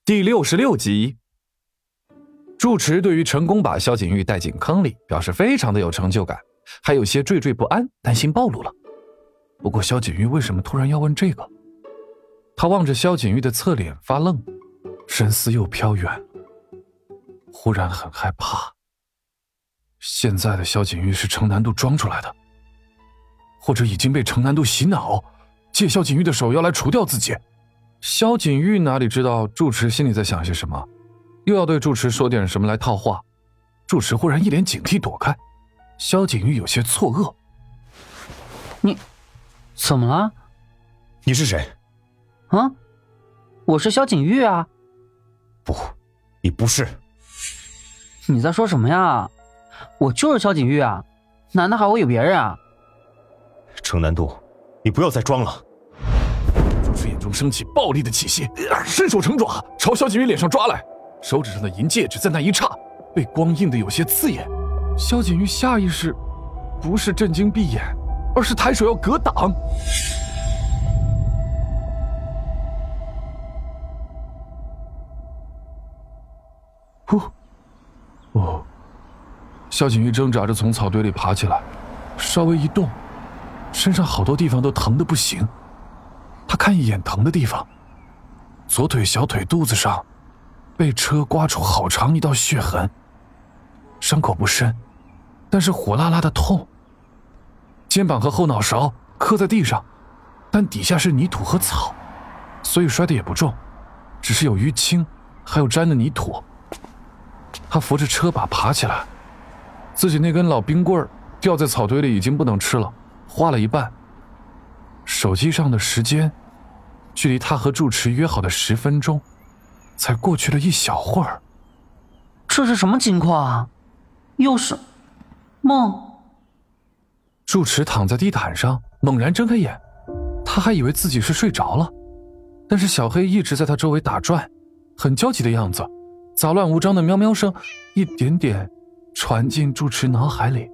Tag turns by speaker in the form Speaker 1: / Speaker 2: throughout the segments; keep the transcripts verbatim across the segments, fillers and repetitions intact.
Speaker 1: 第六十六集，住持对于成功把萧景玉带进坑里表示非常的有成就感，还有些惴惴不安，担心暴露了。不过萧景玉为什么突然要问这个？他望着萧景玉的侧脸发愣，神思又飘远，忽然很害怕。现在的萧景玉是程南渡装出来的，或者已经被程南渡洗脑，借萧景玉的手要来除掉自己。萧景玉哪里知道住持心里在想些什么，又要对住持说点什么来套话。住持忽然一脸警惕躲开，萧景玉有些错愕。
Speaker 2: 你怎么了？
Speaker 3: 你是谁？
Speaker 2: 啊，我是萧景玉啊。
Speaker 3: 不，你不是。
Speaker 2: 你在说什么呀？我就是萧景玉啊，难道还会有别人啊？
Speaker 3: 程南渡，你不要再装了。
Speaker 1: 住持眼中升起暴力的气息，伸手成爪朝萧景玉脸上抓来，手指上的银戒指在那一刹被光映得有些刺眼。萧景玉下意识不是震惊闭眼，而是抬手要格挡。呼，哦，萧景玉挣扎着从草堆里爬起来，稍微一动，身上好多地方都疼得不行。他看一眼疼的地方，左腿、小腿、肚子上被车刮出好长一道血痕，伤口不深，但是火辣辣的痛。肩膀和后脑勺磕在地上，但底下是泥土和草，所以摔得也不重，只是有淤青，还有沾的泥土。他扶着车把爬起来，自己那根老冰棍掉在草堆里已经不能吃了，化了一半。手机上的时间距离他和住持约好的十分钟才过去了一小会儿。
Speaker 2: 这是什么情况啊？又是梦？
Speaker 1: 住持躺在地毯上猛然睁开眼，他还以为自己是睡着了，但是小黑一直在他周围打转，很焦急的样子，杂乱无章的喵喵声一点点传进住持脑海里。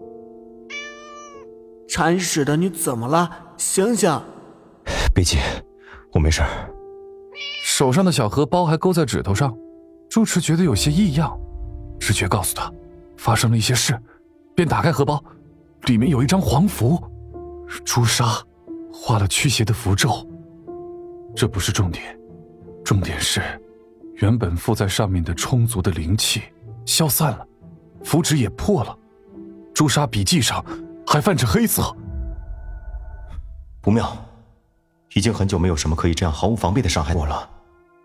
Speaker 4: 铲屎的，你怎么了？醒醒！
Speaker 3: 别急，我没事。
Speaker 1: 手上的小荷包还勾在指头上，住持觉得有些异样，直觉告诉他发生了一些事，便打开荷包，里面有一张黄符，朱砂画了驱邪的符咒。这不是重点，重点是原本附在上面的充足的灵气消散了，符纸也破了，朱砂笔记上还泛着黑色。
Speaker 3: 不妙，已经很久没有什么可以这样毫无防备的伤害我了。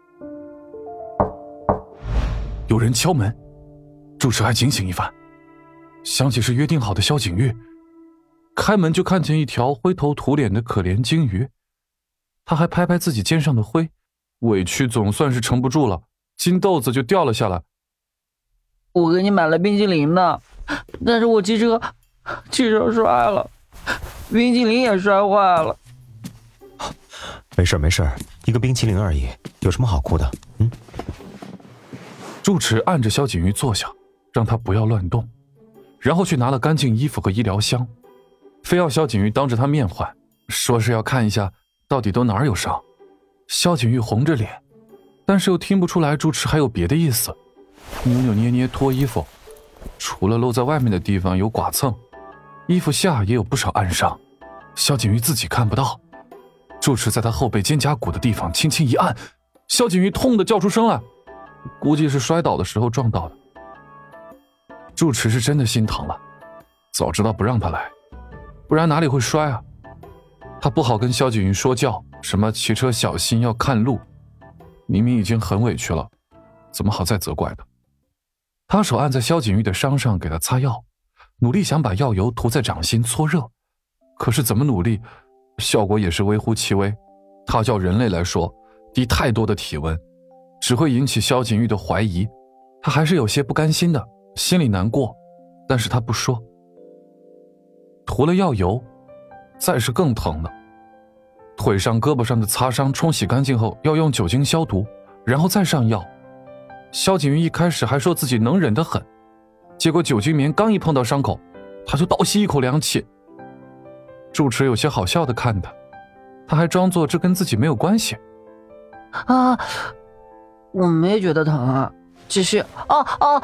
Speaker 1: 有人敲门，住持还警醒一番，想起是约定好的萧景玉，开门就看见一条灰头土脸的可怜鲸鱼。他还拍拍自己肩上的灰，委屈总算是撑不住了，金豆子就掉了下来。
Speaker 2: 我给你买了冰淇淋呢，但是我骑车汽车摔了，冰淇淋也摔坏了。
Speaker 3: 没事没事，一个冰淇淋而已，有什么好哭的？嗯。
Speaker 1: 住持按着萧景玉坐下，让他不要乱动，然后去拿了干净衣服和医疗箱，非要萧景玉当着他面换，说是要看一下到底都哪儿有伤。萧景玉红着脸，但是又听不出来住持还有别的意思，扭扭捏捏脱衣服，除了露在外面的地方有剐蹭，衣服下也有不少暗伤，萧景玉自己看不到。住持在他后背肩胛骨的地方轻轻一按，萧景玉痛得叫出声来，估计是摔倒的时候撞到的。住持是真的心疼了，早知道不让他来，不然哪里会摔啊。他不好跟萧景玉说教，什么骑车小心要看路，明明已经很委屈了，怎么好再责怪他。他手按在萧景玉的伤上给他擦药，努力想把药油涂在掌心搓热，可是怎么努力效果也是微乎其微。他叫人类来说，低太多的体温只会引起萧景玉的怀疑，他还是有些不甘心的，心里难过，但是他不说。涂了药油，再是更疼的。腿上胳膊上的擦伤冲洗干净后要用酒精消毒，然后再上药。萧景玉一开始还说自己能忍得很，结果酒精棉刚一碰到伤口，他就倒吸一口凉气。住持有些好笑的看他，他还装作这跟自己没有关系。
Speaker 2: 啊， 我没觉得疼啊，只是啊啊，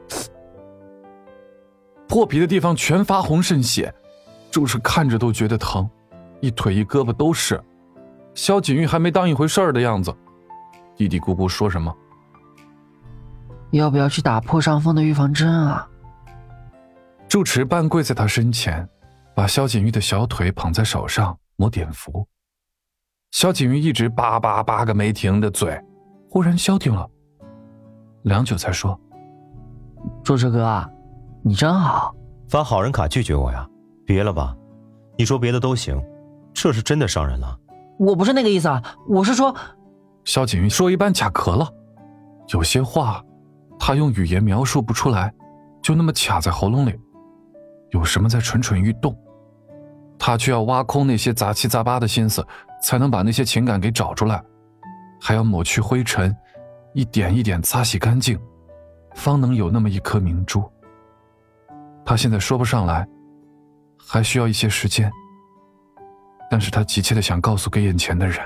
Speaker 1: 破皮的地方全发红渗血，主持看着都觉得疼，一腿一胳膊都是。萧锦玉还没当一回事儿的样子，嘀嘀咕咕说什么：“
Speaker 2: 要不要去打破伤风的预防针啊？”
Speaker 1: 住持半跪在他身前，把萧锦玉的小腿捧在手上抹碘伏。萧锦玉一直叭叭叭个没停的嘴，忽然消停了，良久才说：“
Speaker 2: 住持哥啊，你真好。
Speaker 3: 发好人卡拒绝我呀？别了吧，你说别的都行，这是真的伤人了。”
Speaker 2: 我不是那个意思啊，我是说……
Speaker 1: 萧锦玉说一半卡壳了，有些话他用语言描述不出来，就那么卡在喉咙里，有什么在蠢蠢欲动，他却要挖空那些杂七杂八的心思，才能把那些情感给找出来，还要抹去灰尘，一点一点擦洗干净，方能有那么一颗明珠。他现在说不上来，还需要一些时间，但是他急切地想告诉给眼前的人。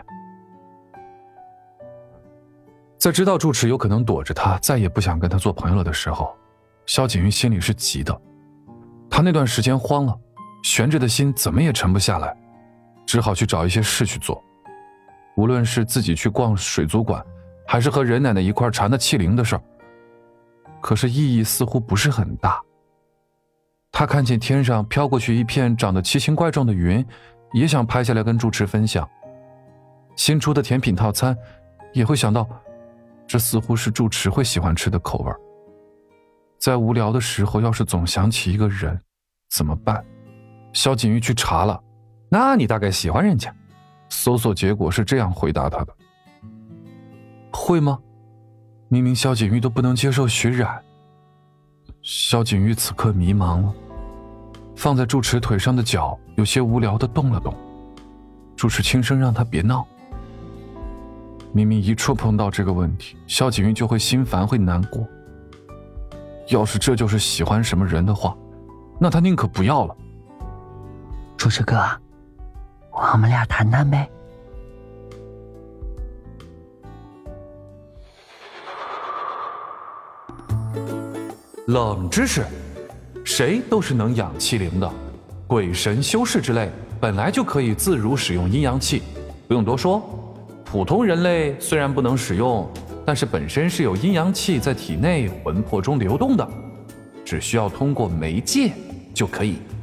Speaker 1: 在知道住持有可能躲着他，再也不想跟他做朋友了的时候，萧锦玉心里是急的。他那段时间慌了，悬着的心怎么也沉不下来，只好去找一些事去做。无论是自己去逛水族馆，还是和任奶奶一块缠的气灵的事儿，可是意义似乎不是很大。他看见天上飘过去一片长得奇形怪状的云，也想拍下来跟住持分享。新出的甜品套餐，也会想到这似乎是住持会喜欢吃的口味。在无聊的时候，要是总想起一个人怎么办？萧锦玉去查了，那你大概喜欢人家。搜索结果是这样回答他的。会吗？明明萧锦玉都不能接受徐冉。萧锦玉此刻迷茫了，放在住持腿上的脚有些无聊地动了动。住持轻声让他别闹。明明一触碰到这个问题，萧锦玉就会心烦会难过。要是这就是喜欢什么人的话，那他宁可不要了。
Speaker 2: 住持哥，我们俩谈谈呗。
Speaker 1: 冷知识，谁都是能养气灵的，鬼神修士之类本来就可以自如使用阴阳气，不用多说。普通人类虽然不能使用，但是本身是有阴阳气在体内魂魄中流动的，只需要通过媒介就可以